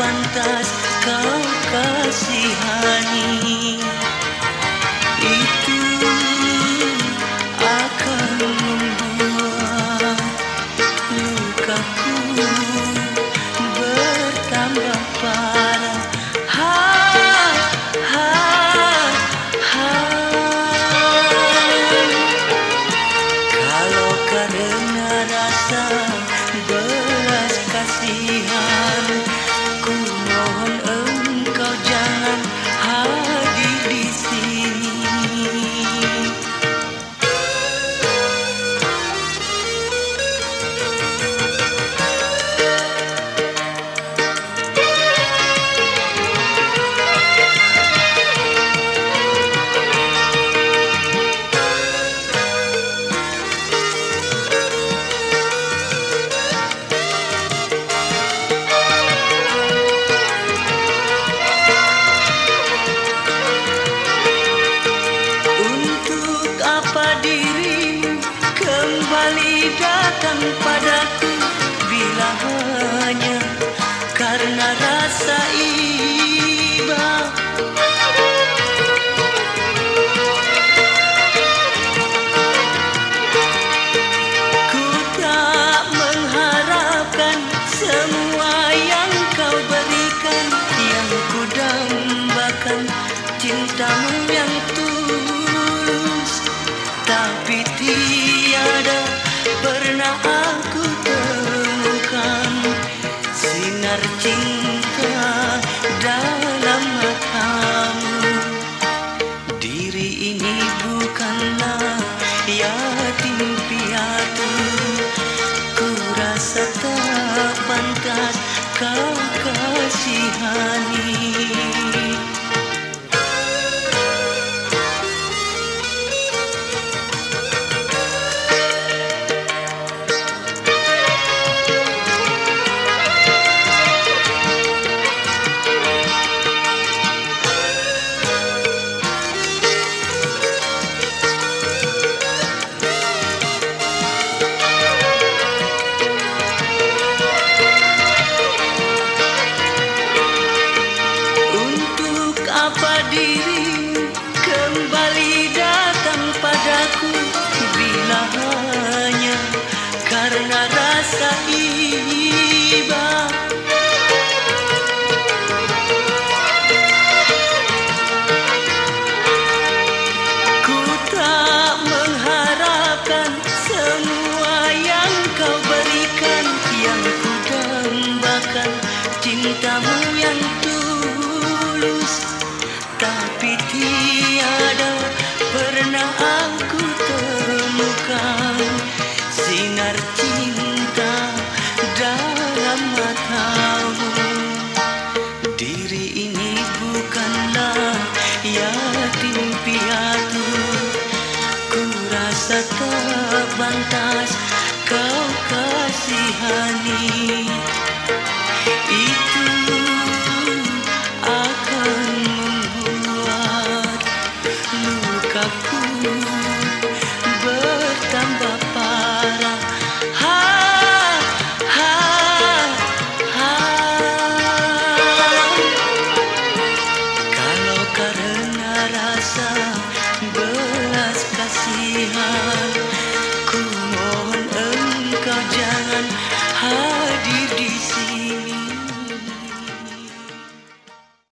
pantas kau kasihani. Itu akan membuat lukaku bertambah parah. Kalau karena rasa belas kasihan, ku mohon engkau jangan hadir di sini. Kembali datang padaku bila hanya karena rasa iba. Ku tak mengharapkan semua yang kau berikan, yang ku dambakan cintamu yang tulus, tapi tiada pernah aku temukan sinar cinta dalam matamu. Diri ini bukanlah yatim piatu, ku rasa tak pantas kau kasihani. Dirimu kembali datang padaku bila hanya karena rasa iba. Ku tak mengharapkan semua yang kau berikan, yang ku dambakan cintamu yang tulus, tapi tiada pernah aku temukan sinar cinta dalam matamu. Diri ini bukanlah yatim piatu,